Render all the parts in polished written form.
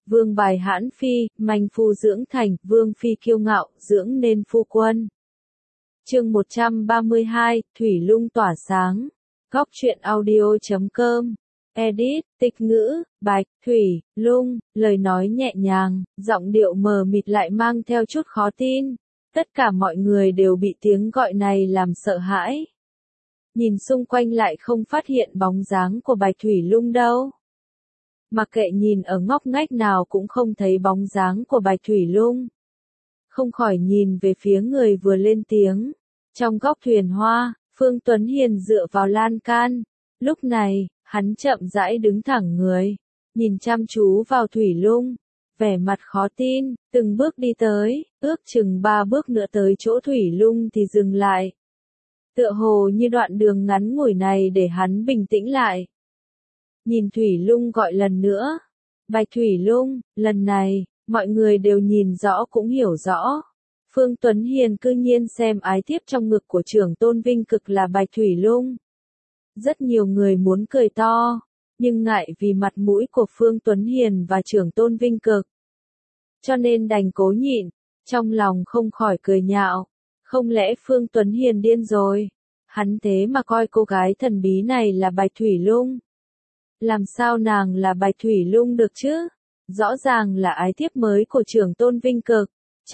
vương bài hãn phi, manh phu dưỡng thành, vương phi kiêu ngạo, dưỡng nên phu quân. Chương 132, Thủy Lung tỏa sáng. Góc truyện audio.com. Edit, tịch ngữ, Bạch, Thủy, Lung, lời nói nhẹ nhàng, giọng điệu mờ mịt lại mang theo chút khó tin. Tất cả mọi người đều bị tiếng gọi này làm sợ hãi. Nhìn xung quanh lại không phát hiện bóng dáng của Bạch Thủy Lung đâu. Mặc kệ nhìn ở ngóc ngách nào cũng không thấy bóng dáng của Bạch Thủy Lung. Không khỏi nhìn về phía người vừa lên tiếng. Trong góc thuyền hoa, Phương Tuấn Hiền dựa vào lan can. Lúc này, hắn chậm rãi đứng thẳng người, nhìn chăm chú vào Thủy Lung, vẻ mặt khó tin, từng bước đi tới, ước chừng 3 bước nữa tới chỗ Thủy Lung thì dừng lại. Tựa hồ như đoạn đường ngắn ngủi này để hắn bình tĩnh lại. Nhìn Thủy Lung gọi lần nữa. Bạch Thủy Lung, lần này, mọi người đều nhìn rõ cũng hiểu rõ. Phương Tuấn Hiền cư nhiên xem ái thiếp trong ngực của trưởng tôn Vinh Cực là Bạch Thủy Lung. Rất nhiều người muốn cười to, nhưng ngại vì mặt mũi của Phương Tuấn Hiền và trưởng tôn Vinh Cực. Cho nên đành cố nhịn, trong lòng không khỏi cười nhạo. Không lẽ Phương Tuấn Hiền điên rồi? Hắn thế mà coi cô gái thần bí này là Bạch Thủy Lung. Làm sao nàng là Bạch Thủy Lung được chứ? Rõ ràng là ái thiếp mới của trưởng tôn Vinh Cực.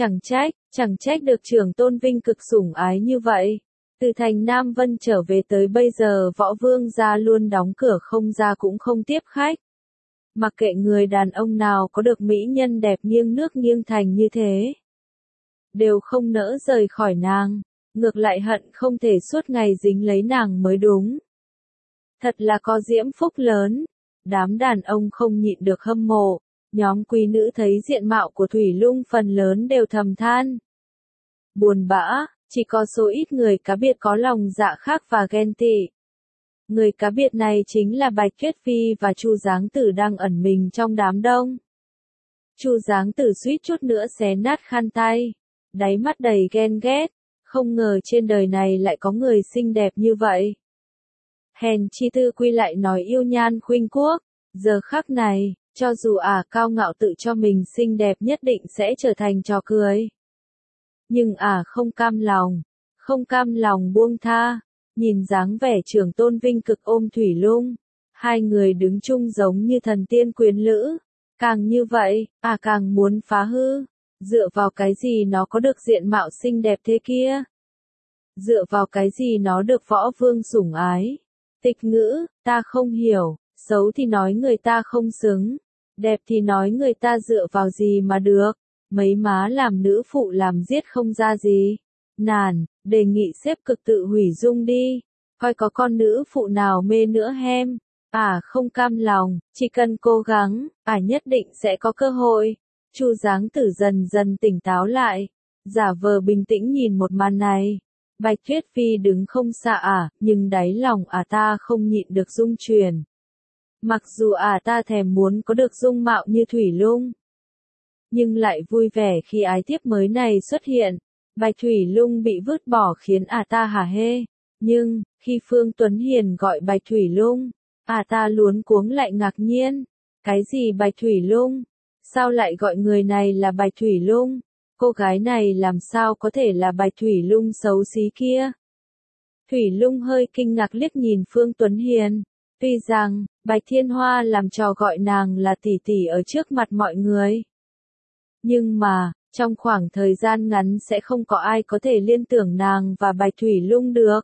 Chẳng trách được trưởng tôn Vinh Cực sủng ái như vậy. Từ thành Nam Vân trở về tới bây giờ Võ Vương gia luôn đóng cửa không ra cũng không tiếp khách. Mặc kệ người đàn ông nào có được mỹ nhân đẹp nghiêng nước nghiêng thành như thế, đều không nỡ rời khỏi nàng, ngược lại hận không thể suốt ngày dính lấy nàng mới đúng. Thật là có diễm phúc lớn, đám đàn ông không nhịn được hâm mộ, nhóm quý nữ thấy diện mạo của Thủy Lung phần lớn đều thầm than. Buồn bã, chỉ có số ít người cá biệt có lòng dạ khác và ghen tị. Người cá biệt này chính là Bạch Tuyết Phi và Chu Giáng Tử đang ẩn mình trong đám đông. Chu Giáng Tử suýt chút nữa xé nát khăn tay, đáy mắt đầy ghen ghét, không ngờ trên đời này lại có người xinh đẹp như vậy. Hèn chi Tư Quy lại nói yêu nhan khuynh quốc, giờ khắc này, cho dù cao ngạo tự cho mình xinh đẹp nhất định sẽ trở thành trò cười. Nhưng không cam lòng buông tha, nhìn dáng vẻ trưởng tôn Vinh Cực ôm Thủy Lung, hai người đứng chung giống như thần tiên quyến lữ, càng như vậy, càng muốn phá hư, dựa vào cái gì nó có được diện mạo xinh đẹp thế kia? Dựa vào cái gì nó được Võ Vương sủng ái? Tịch ngữ, ta không hiểu, xấu thì nói người ta không xứng, đẹp thì nói người ta dựa vào gì mà được, mấy má làm nữ phụ làm giết không ra gì. Nàn, đề nghị xếp cực tự hủy dung đi, coi có con nữ phụ nào mê nữa hem. Không cam lòng, chỉ cần cố gắng, nhất định sẽ có cơ hội. Chu Giáng Tử dần dần tỉnh táo lại, giả vờ bình tĩnh nhìn một màn này. Bạch Tuyết Phi đứng không xa nhưng đáy lòng ta không nhịn được rung chuyển. Mặc dù ta thèm muốn có được dung mạo như Thủy Lung, nhưng lại vui vẻ khi ái thiếp mới này xuất hiện. Bạch Thủy Lung bị vứt bỏ khiến ta hả hê. Nhưng, khi Phương Tuấn Hiền gọi Bạch Thủy Lung, ta luống cuống lại ngạc nhiên. Cái gì Bạch Thủy Lung? Sao lại gọi người này là Bạch Thủy Lung? Cô gái này làm sao có thể là Bạch Thủy Lung xấu xí kia? Thủy Lung hơi kinh ngạc liếc nhìn Phương Tuấn Hiền. Tuy rằng, Bạch Thiên Hoa làm trò gọi nàng là tỷ tỷ ở trước mặt mọi người. Nhưng mà, trong khoảng thời gian ngắn sẽ không có ai có thể liên tưởng nàng và Bạch Thủy Lung được.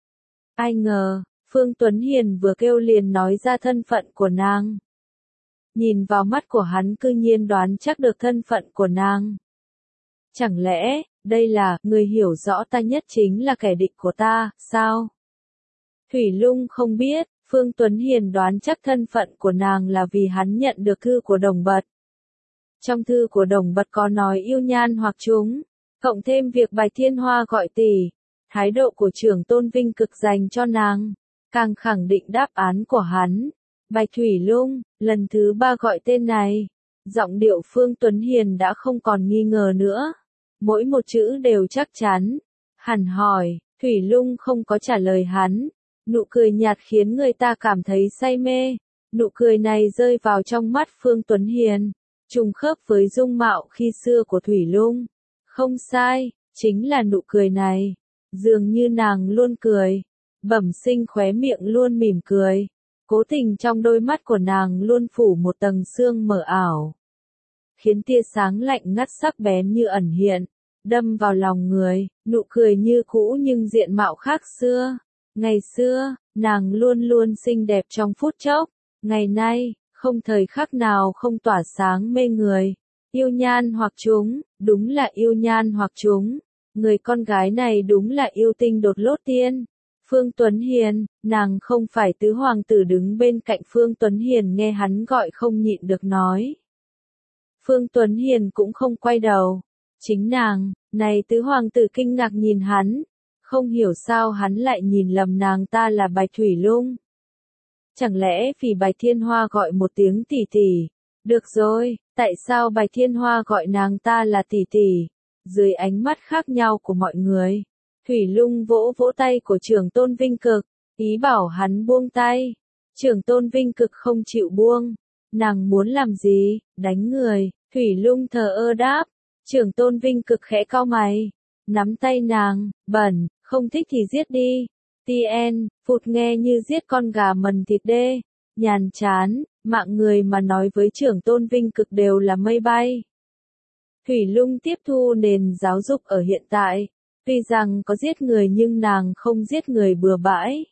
Ai ngờ, Phương Tuấn Hiền vừa kêu liền nói ra thân phận của nàng. Nhìn vào mắt của hắn cư nhiên đoán chắc được thân phận của nàng. Chẳng lẽ, đây là, người hiểu rõ ta nhất chính là kẻ địch của ta, sao? Thủy Lung không biết, Phương Tuấn Hiền đoán chắc thân phận của nàng là vì hắn nhận được thư của Đồng Bật. Trong thư của Đồng Bật có nói yêu nhan hoặc chúng, cộng thêm việc Bạch Thiên Hoa gọi tỷ, thái độ của trưởng tôn Vinh Cực dành cho nàng, càng khẳng định đáp án của hắn. Bạch Thủy Lung, lần thứ 3 gọi tên này, giọng điệu Phương Tuấn Hiền đã không còn nghi ngờ nữa, mỗi một chữ đều chắc chắn. Hẳn hỏi, Thủy Lung không có trả lời hắn, nụ cười nhạt khiến người ta cảm thấy say mê, nụ cười này rơi vào trong mắt Phương Tuấn Hiền. trùng khớp với dung mạo khi xưa của Thủy Lung. Không sai, chính là nụ cười này. Dường như nàng luôn cười. Bẩm sinh khóe miệng luôn mỉm cười. Cố tình trong đôi mắt của nàng luôn phủ một tầng sương mờ ảo, khiến tia sáng lạnh ngắt sắc bén như ẩn hiện, đâm vào lòng người, nụ cười như cũ nhưng diện mạo khác xưa. Ngày xưa, nàng luôn luôn xinh đẹp trong phút chốc, ngày nay, không thời khắc nào không tỏa sáng mê người. Yêu nhan hoặc chúng, đúng là yêu nhan hoặc chúng. Người con gái này đúng là yêu tinh đột lốt tiên. Phương Tuấn Hiền, nàng không phải tứ hoàng tử đứng bên cạnh Phương Tuấn Hiền nghe hắn gọi không nhịn được nói. Phương Tuấn Hiền cũng không quay đầu. Chính nàng, này tứ hoàng tử kinh ngạc nhìn hắn. Không hiểu sao hắn lại nhìn lầm nàng ta là Bạch Thủy Lung. Chẳng lẽ vì Bạch Thiên Hoa gọi một tiếng tỷ tỷ? Được rồi, tại sao Bạch Thiên Hoa gọi nàng ta là tỷ tỷ? Dưới ánh mắt khác nhau của mọi người, Thủy Lung vỗ vỗ tay của Trưởng Tôn Vinh Cực, ý bảo hắn buông tay. Trưởng Tôn Vinh Cực không chịu buông. Nàng muốn làm gì? Đánh người. Thủy Lung thờ ơ đáp. Trưởng Tôn Vinh Cực khẽ cau mày, nắm tay nàng, bẩn, không thích thì giết đi. Tien, phụt nghe như giết con gà mần thịt đê. Nhàn chán, mạng người mà nói với Trưởng Tôn Vinh Cực đều là mây bay. Thủy Lung tiếp thu nền giáo dục ở hiện tại. Tuy rằng có giết người nhưng nàng không giết người bừa bãi.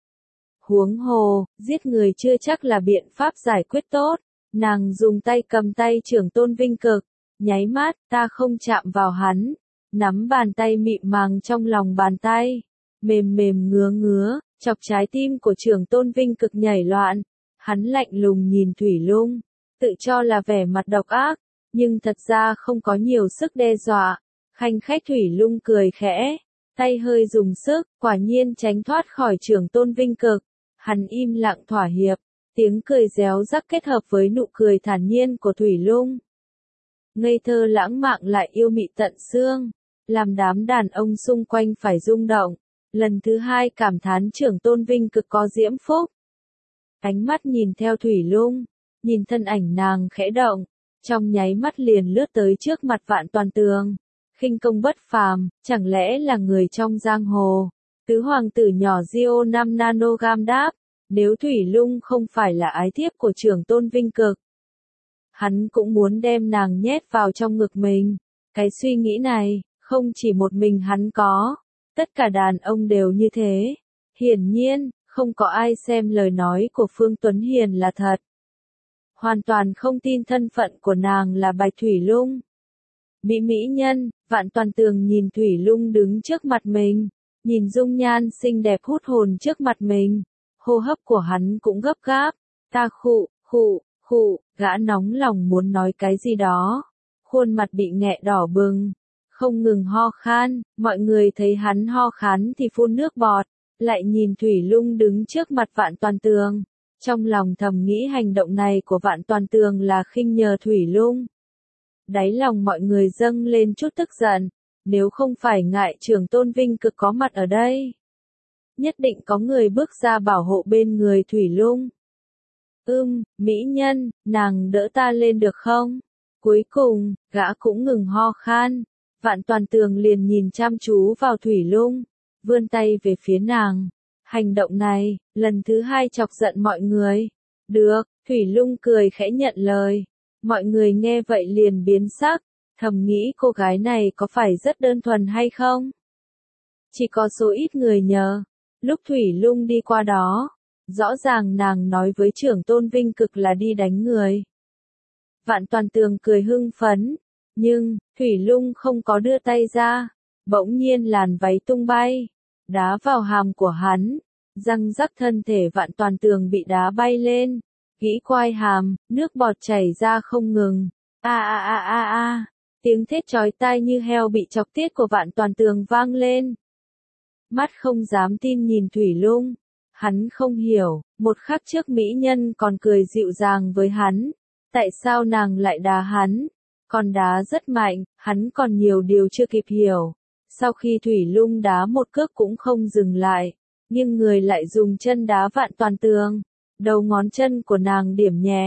Huống hồ, giết người chưa chắc là biện pháp giải quyết tốt. Nàng dùng tay cầm tay Trưởng Tôn Vinh Cực, nháy mắt, ta không chạm vào hắn. Nắm bàn tay mịn màng trong lòng bàn tay, mềm mềm ngứa ngứa, chọc trái tim của Trưởng Tôn Vinh Cực nhảy loạn. Hắn lạnh lùng nhìn Thủy Lung, tự cho là vẻ mặt độc ác, nhưng thật ra không có nhiều sức đe dọa. Khanh khách Thủy Lung cười khẽ, tay hơi dùng sức, quả nhiên tránh thoát khỏi Trưởng Tôn Vinh Cực. Hắn im lặng thỏa hiệp, tiếng cười réo rắc kết hợp với nụ cười thản nhiên của Thủy Lung. Ngây thơ lãng mạn lại yêu mị tận xương, làm đám đàn ông xung quanh phải rung động. Lần thứ hai cảm thán Trưởng Tôn Vinh Cực có diễm phúc. Ánh mắt nhìn theo Thủy Lung, nhìn thân ảnh nàng khẽ động, trong nháy mắt liền lướt tới trước mặt Vạn Toàn Tường. Khinh công bất phàm, chẳng lẽ là người trong giang hồ? Tứ hoàng tử nhỏ Diêu 5 nanogam đáp, nếu Thủy Lung không phải là ái thiếp của Trưởng Tôn Vinh Cực, hắn cũng muốn đem nàng nhét vào trong ngực mình. Cái suy nghĩ này, không chỉ một mình hắn có, tất cả đàn ông đều như thế. Hiển nhiên, không có ai xem lời nói của Phương Tuấn Hiền là thật. Hoàn toàn không tin thân phận của nàng là Bạch Thủy Lung. Mỹ nhân, Vạn Toàn Tường nhìn Thủy Lung đứng trước mặt mình, nhìn dung nhan xinh đẹp hút hồn trước mặt mình. Hô hấp của hắn cũng gấp gáp. Ta khụ, gã nóng lòng muốn nói cái gì đó. Khuôn mặt bị nghẹ đỏ bừng, không ngừng ho khan, mọi người thấy hắn ho khán thì phun nước bọt, lại nhìn Thủy Lung đứng trước mặt Vạn Toàn Tường. Trong lòng thầm nghĩ hành động này của Vạn Toàn Tường là khinh nhờ Thủy Lung. Đáy lòng mọi người dâng lên chút tức giận, nếu không phải ngại Trưởng Tôn Vinh Cực có mặt ở đây, nhất định có người bước ra bảo hộ bên người Thủy Lung. Mỹ nhân, nàng đỡ ta lên được không? Cuối cùng, gã cũng ngừng ho khan. Vạn Toàn Tường liền nhìn chăm chú vào Thủy Lung, vươn tay về phía nàng. Hành động này, lần thứ hai chọc giận mọi người. Được, Thủy Lung cười khẽ nhận lời. Mọi người nghe vậy liền biến sắc, thầm nghĩ cô gái này có phải rất đơn thuần hay không? Chỉ có số ít người nhờ. Lúc Thủy Lung đi qua đó, rõ ràng nàng nói với Trưởng Tôn Vinh Cực là đi đánh người. Vạn Toàn Tường cười hưng phấn, nhưng Thủy Lung không có đưa tay ra. Bỗng nhiên làn váy tung bay, đá vào hàm của hắn, răng rắc thân thể Vạn Toàn Tường bị đá bay lên, gĩ quai hàm, nước bọt chảy ra không ngừng. Tiếng thét chói tai như heo bị chọc tiết của Vạn Toàn Tường vang lên. Mắt không dám tin nhìn Thủy Lung, hắn không hiểu, một khắc trước mỹ nhân còn cười dịu dàng với hắn, tại sao nàng lại đá hắn? Còn đá rất mạnh, hắn còn nhiều điều chưa kịp hiểu. Sau khi Thủy Lung đá một cước cũng không dừng lại, nhưng người lại dùng chân đá Vạn Toàn Tường. Đầu ngón chân của nàng điểm nhẹ,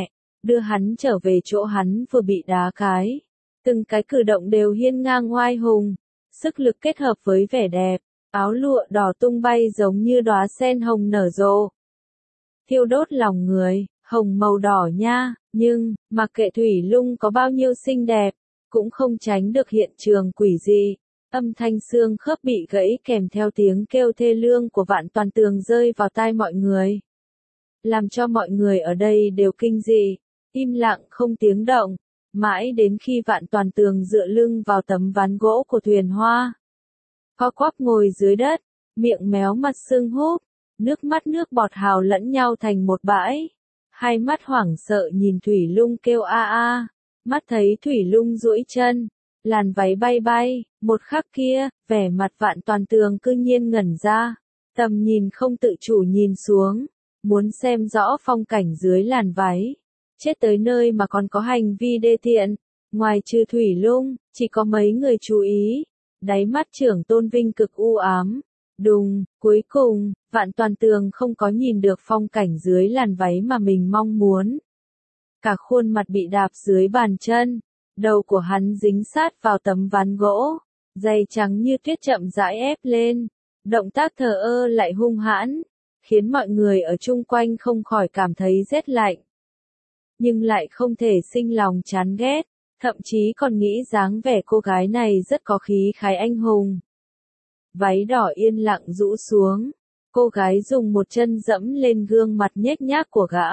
đưa hắn trở về chỗ hắn vừa bị đá cái. Từng cái cử động đều hiên ngang oai hùng, sức lực kết hợp với vẻ đẹp, áo lụa đỏ tung bay giống như đóa sen hồng nở rộ. Thiêu đốt lòng người, hồng màu đỏ nha, nhưng, mặc kệ Thủy Lung có bao nhiêu xinh đẹp, cũng không tránh được hiện trường quỷ dị. Âm thanh xương khớp bị gãy kèm theo tiếng kêu thê lương của Vạn Toàn Tường rơi vào tai mọi người. Làm cho mọi người ở đây đều kinh dị, im lặng không tiếng động, mãi đến khi Vạn Toàn Tường dựa lưng vào tấm ván gỗ của thuyền hoa. Co quắp ngồi dưới đất, miệng méo mặt sưng húp, nước mắt nước bọt hào lẫn nhau thành một bãi. Hai mắt hoảng sợ nhìn Thủy Lung kêu a a, mắt thấy Thủy Lung duỗi chân, làn váy bay bay, một khắc kia, vẻ mặt Vạn Toàn Tường cư nhiên ngẩn ra, tầm nhìn không tự chủ nhìn xuống, muốn xem rõ phong cảnh dưới làn váy. Chết tới nơi mà còn có hành vi đê tiện, ngoài trừ Thủy Lung, chỉ có mấy người chú ý, đáy mắt Trưởng Tôn Vinh cực u ám. Đùng, cuối cùng, Vạn Toàn Tường không có nhìn được phong cảnh dưới làn váy mà mình mong muốn. Cả khuôn mặt bị đạp dưới bàn chân, đầu của hắn dính sát vào tấm ván gỗ, giày trắng như tuyết chậm rãi ép lên, động tác thờ ơ lại hung hãn, khiến mọi người ở chung quanh không khỏi cảm thấy rét lạnh. Nhưng lại không thể sinh lòng chán ghét, thậm chí còn nghĩ dáng vẻ cô gái này rất có khí khái anh hùng. Váy đỏ yên lặng rũ xuống, cô gái dùng một chân dẫm lên gương mặt nhếch nhác của gã.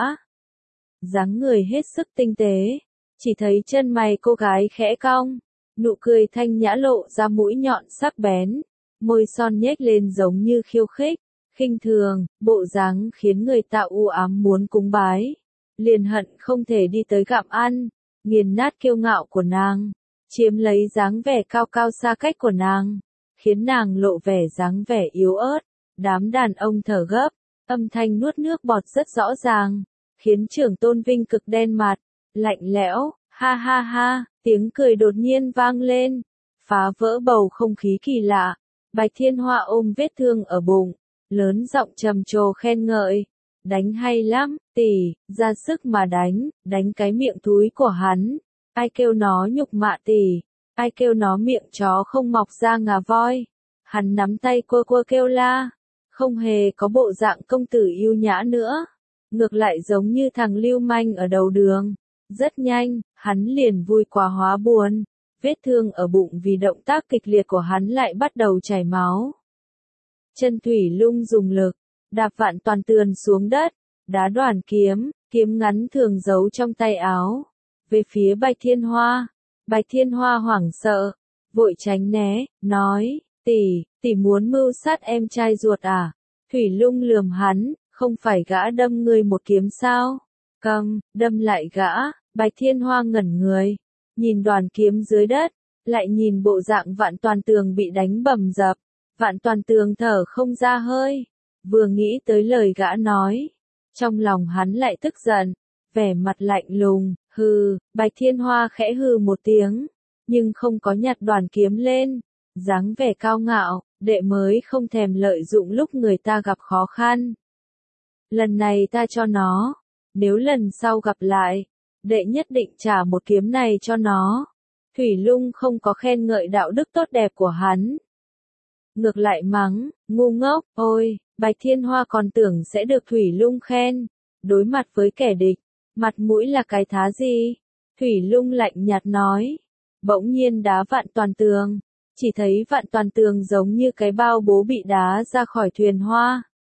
Dáng người hết sức tinh tế, chỉ thấy chân mày cô gái khẽ cong, nụ cười thanh nhã lộ ra mũi nhọn sắc bén, môi son nhếch lên giống như khiêu khích, khinh thường, bộ dáng khiến người ta u ám muốn cúng bái, liền hận không thể đi tới gặm ăn, nghiền nát kiêu ngạo của nàng, chiếm lấy dáng vẻ cao cao xa cách của nàng, khiến nàng lộ vẻ dáng vẻ yếu ớt. Đám đàn ông thở gấp, âm thanh nuốt nước bọt rất rõ ràng, khiến Trưởng Tôn Vinh cực đen mặt, lạnh lẽo, ha ha ha, tiếng cười đột nhiên vang lên, phá vỡ bầu không khí kỳ lạ. Bạch Thiên Hoa ôm vết thương ở bụng, lớn giọng trầm trồ khen ngợi, đánh hay lắm, tỷ, ra sức mà đánh cái miệng thúi của hắn, ai kêu nó nhục mạ tỷ, ai kêu nó miệng chó không mọc ra ngà voi. Hắn nắm tay quơ quơ kêu la, không hề có bộ dạng công tử yêu nhã nữa, ngược lại giống như thằng lưu manh ở đầu đường. Rất nhanh, hắn liền vui quá hóa buồn, vết thương ở bụng vì động tác kịch liệt của hắn lại bắt đầu chảy máu. Chân Thủy Lung dùng lực, đạp Vạn Toàn Tường xuống đất, đá đoàn kiếm, kiếm ngắn thường giấu trong tay áo, về phía Bạch Thiên Hoa. Bạch Thiên Hoa hoảng sợ, vội tránh né, nói, tỷ muốn mưu sát em trai ruột à? Thủy Lung lườm hắn, không phải gã đâm ngươi một kiếm sao? Cầm, đâm lại gã. Bạch Thiên Hoa ngẩn người, nhìn đoàn kiếm dưới đất, lại nhìn bộ dạng Vạn Toàn Tường bị đánh bầm dập. Vạn Toàn Tường thở không ra hơi, vừa nghĩ tới lời gã nói, trong lòng hắn lại tức giận, vẻ mặt lạnh lùng, hừ. Bạch Thiên Hoa khẽ hừ một tiếng, nhưng không có nhặt đoàn kiếm lên, dáng vẻ cao ngạo, đệ mới không thèm lợi dụng lúc người ta gặp khó khăn. Lần này ta cho nó, nếu lần sau gặp lại, đệ nhất định trả một kiếm này cho nó. Thủy Lung không có khen ngợi đạo đức tốt đẹp của hắn, ngược lại mắng, ngu ngốc, ôi. Bạch Thiên Hoa còn tưởng sẽ được Thủy Lung khen, đối mặt với kẻ địch, mặt mũi là cái thá gì? Thủy Lung lạnh nhạt nói, bỗng nhiên đá Vạn Toàn Tường, chỉ thấy Vạn Toàn Tường giống như cái bao bố bị đá ra khỏi thuyền hoa.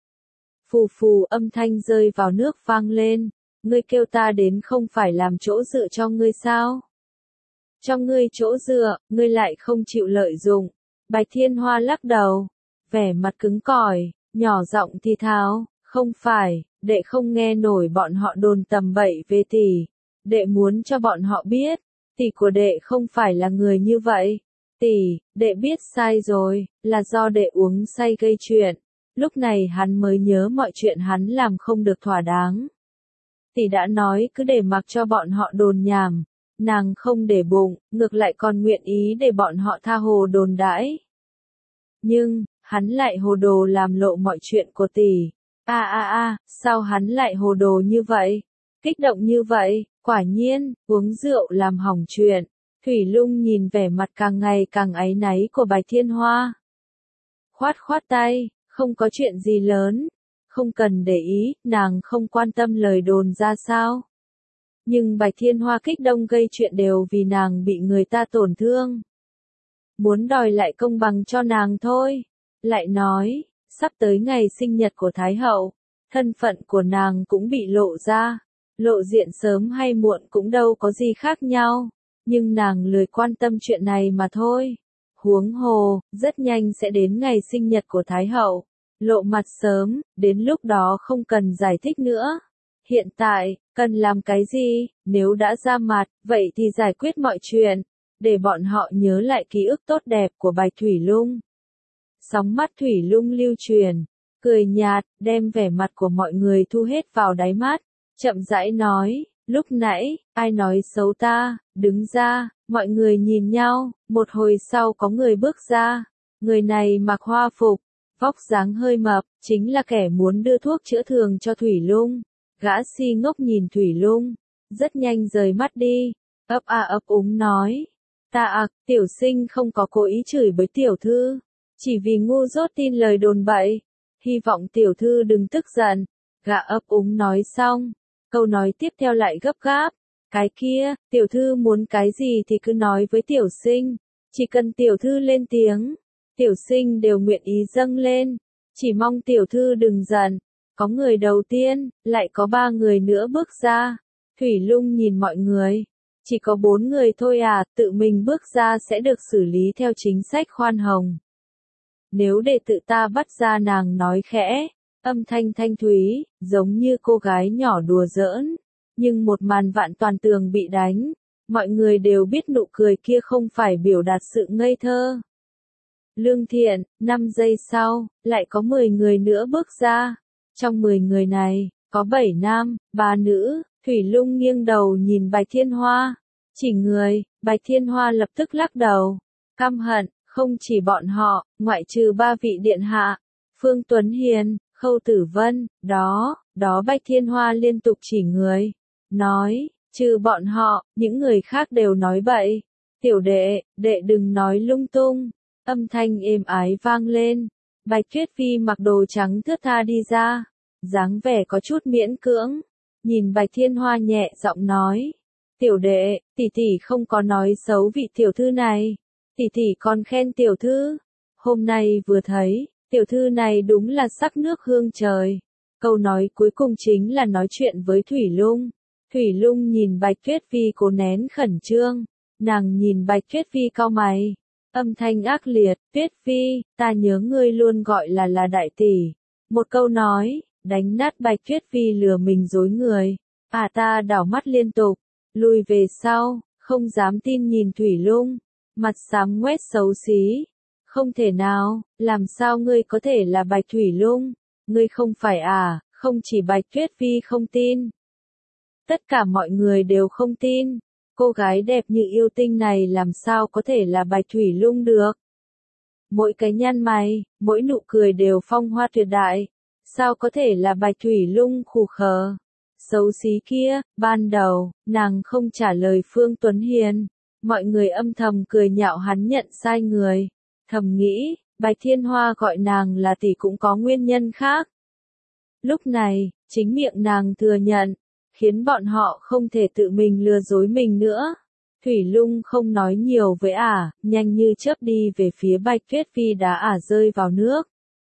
Phù phù âm thanh rơi vào nước vang lên, ngươi kêu ta đến không phải làm chỗ dựa cho ngươi sao? Cho ngươi chỗ dựa, ngươi lại không chịu lợi dụng. Bạch Thiên Hoa lắc đầu, vẻ mặt cứng cỏi, nhỏ giọng thì thào, không phải, đệ không nghe nổi bọn họ đồn tầm bậy về tỷ, đệ muốn cho bọn họ biết, tỷ của đệ không phải là người như vậy. Tỷ, đệ biết sai rồi, là do đệ uống say gây chuyện. Lúc này hắn mới nhớ mọi chuyện hắn làm không được thỏa đáng. Tỷ đã nói cứ để mặc cho bọn họ đồn nhảm, nàng không để bụng, ngược lại còn nguyện ý để bọn họ tha hồ đồn đãi. Nhưng, hắn lại hồ đồ làm lộ mọi chuyện của tỷ. Sao hắn lại hồ đồ như vậy? Kích động như vậy, quả nhiên, uống rượu làm hỏng chuyện. Thủy Lung nhìn vẻ mặt càng ngày càng áy náy của Bạch Thiên Hoa. Khoát khoát tay, không có chuyện gì lớn. Không cần để ý, nàng không quan tâm lời đồn ra sao. Nhưng Bạch Thiên Hoa kích động gây chuyện đều vì nàng bị người ta tổn thương. Muốn đòi lại công bằng cho nàng thôi. Lại nói, sắp tới ngày sinh nhật của Thái Hậu, thân phận của nàng cũng bị lộ ra. Lộ diện sớm hay muộn cũng đâu có gì khác nhau. Nhưng nàng lười quan tâm chuyện này mà thôi. Huống hồ, rất nhanh sẽ đến ngày sinh nhật của Thái Hậu. Lộ mặt sớm, đến lúc đó không cần giải thích nữa. Hiện tại, cần làm cái gì, nếu đã ra mặt, vậy thì giải quyết mọi chuyện, để bọn họ nhớ lại ký ức tốt đẹp của Bạch Thủy Lung. Sóng mắt Thủy Lung lưu truyền, cười nhạt, đem vẻ mặt của mọi người thu hết vào đáy mắt, chậm rãi nói, lúc nãy, ai nói xấu ta, đứng ra, mọi người nhìn nhau, một hồi sau có người bước ra, người này mặc hoa phục, vóc dáng hơi mập, chính là kẻ muốn đưa thuốc chữa thương cho Thủy Lung. Gã si ngốc nhìn Thủy Lung, rất nhanh rời mắt đi, ấp a ấp úng nói, tiểu sinh không có cố ý chửi bới tiểu thư, chỉ vì ngu dốt tin lời đồn bậy, hy vọng tiểu thư đừng tức giận. Gã ấp úng nói xong, câu nói tiếp theo lại gấp gáp, cái kia, tiểu thư muốn cái gì thì cứ nói với tiểu sinh, chỉ cần tiểu thư lên tiếng, tiểu sinh đều nguyện ý dâng lên, chỉ mong tiểu thư đừng giận. Có người đầu tiên, lại có 3 người nữa bước ra. Thủy Lung nhìn mọi người. Chỉ có 4 người thôi à, tự mình bước ra sẽ được xử lý theo chính sách khoan hồng. Nếu để tự ta bắt ra, nàng nói khẽ, âm thanh thanh thúy, giống như cô gái nhỏ đùa giỡn. Nhưng một màn vạn toàn tường bị đánh. Mọi người đều biết nụ cười kia không phải biểu đạt sự ngây thơ. Lương Thiện, 5 giây sau, lại có 10 người nữa bước ra. Trong 10 người này, có 7 nam, 3 nữ, Thủy Lung nghiêng đầu nhìn Bạch Thiên Hoa. Chỉ người, Bạch Thiên Hoa lập tức lắc đầu. Căm hận, không chỉ bọn họ, ngoại trừ 3 vị điện hạ. Phương Tuấn Hiền, Khâu Tử Vân, đó Bạch Thiên Hoa liên tục chỉ người. Nói, trừ bọn họ, những người khác đều nói bậy. Tiểu đệ, đệ đừng nói lung tung. Âm thanh êm ái vang lên. Bạch Tuyết Phi mặc đồ trắng thướt tha đi ra, dáng vẻ có chút miễn cưỡng, nhìn Bạch Thiên Hoa nhẹ giọng nói, tiểu đệ, tỷ tỷ không có nói xấu vị tiểu thư này, tỷ tỷ còn khen tiểu thư, hôm nay vừa thấy, tiểu thư này đúng là sắc nước hương trời. Câu nói cuối cùng chính là nói chuyện với Thủy Lung. Thủy Lung nhìn Bạch Tuyết Phi cố nén khẩn trương, nàng nhìn Bạch Tuyết Phi cau mày. Âm thanh ác liệt, Tuyết Phi, ta nhớ ngươi luôn gọi là đại tỷ. Một câu nói, đánh nát Bạch Tuyết Phi lừa mình dối người. Ta đảo mắt liên tục, lùi về sau, không dám tin nhìn Thủy Lung, mặt xám ngoét xấu xí. Không thể nào, làm sao ngươi có thể là Bạch Thủy Lung? Ngươi không phải à? Không chỉ Bạch Tuyết Phi không tin. Tất cả mọi người đều không tin. Cô gái đẹp như yêu tinh này làm sao có thể là Bạch Thủy Lung được? Mỗi cái nhăn mày, mỗi nụ cười đều phong hoa tuyệt đại. Sao có thể là Bạch Thủy Lung khù khờ? Xấu xí kia, ban đầu, nàng không trả lời Phương Tuấn Hiền. Mọi người âm thầm cười nhạo hắn nhận sai người. Thầm nghĩ, Bạch Thiên Hoa gọi nàng là tỷ cũng có nguyên nhân khác. Lúc này, chính miệng nàng thừa nhận, khiến bọn họ không thể tự mình lừa dối mình nữa. Thủy Lung không nói nhiều với nhanh như chớp đi về phía Bạch Tuyết Phi đã rơi vào nước.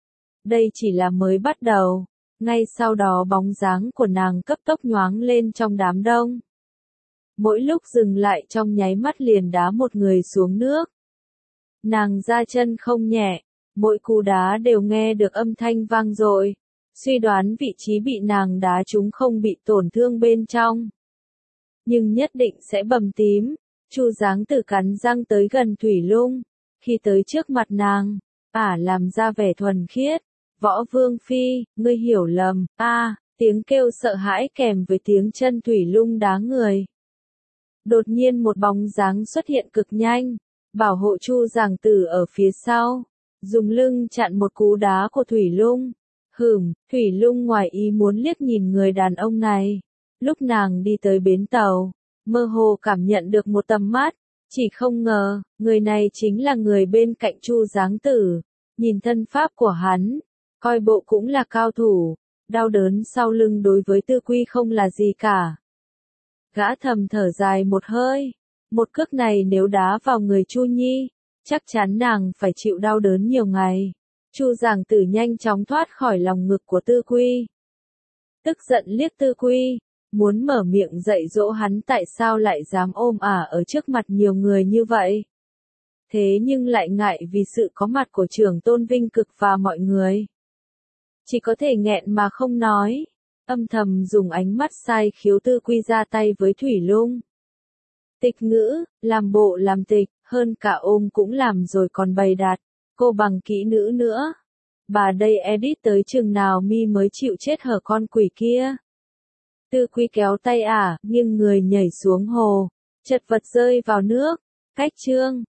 Đây chỉ là mới bắt đầu, ngay sau đó bóng dáng của nàng cấp tốc nhoáng lên trong đám đông. Mỗi lúc dừng lại trong nháy mắt liền đá một người xuống nước. Nàng ra chân không nhẹ, mỗi cú đá đều nghe được âm thanh vang dội. Suy đoán vị trí bị nàng đá trúng không bị tổn thương bên trong, nhưng nhất định sẽ bầm tím. Chu Giáng Tử cắn răng tới gần Thủy Lung, khi tới trước mặt nàng, làm ra vẻ thuần khiết. Võ Vương Phi, ngươi hiểu lầm. Tiếng kêu sợ hãi kèm với tiếng chân Thủy Lung đá người. Đột nhiên một bóng dáng xuất hiện cực nhanh, bảo hộ Chu Giáng Tử ở phía sau, dùng lưng chặn một cú đá của Thủy Lung. Thủy Lung ngoài ý muốn liếc nhìn người đàn ông này. Lúc nàng đi tới bến tàu, mơ hồ cảm nhận được một tầm mắt, chỉ không ngờ, người này chính là người bên cạnh Chu Giáng Tử. Nhìn thân pháp của hắn, coi bộ cũng là cao thủ, đau đớn sau lưng đối với Tư Quy không là gì cả. Gã thầm thở dài một hơi, một cước này nếu đá vào người Chu Nhi, chắc chắn nàng phải chịu đau đớn nhiều ngày. Chu Giáng Tử nhanh chóng thoát khỏi lòng ngực của Tư Quy. Tức giận liếc Tư Quy, muốn mở miệng dạy dỗ hắn tại sao lại dám ôm ả ở trước mặt nhiều người như vậy. Thế nhưng lại ngại vì sự có mặt của trưởng tôn Vinh Cực và mọi người. Chỉ có thể nghẹn mà không nói, âm thầm dùng ánh mắt sai khiếu Tư Quy ra tay với Thủy Lung. Tịch ngữ, làm bộ làm tịch, hơn cả ôm cũng làm rồi còn bày đặt, cô bằng kỹ nữ nữa. Bà đây edit tới chừng nào mi mới chịu chết hở con quỷ kia. Tư Quy kéo tay ả, nghiêng người nhảy xuống hồ, chật vật rơi vào nước. Cách chương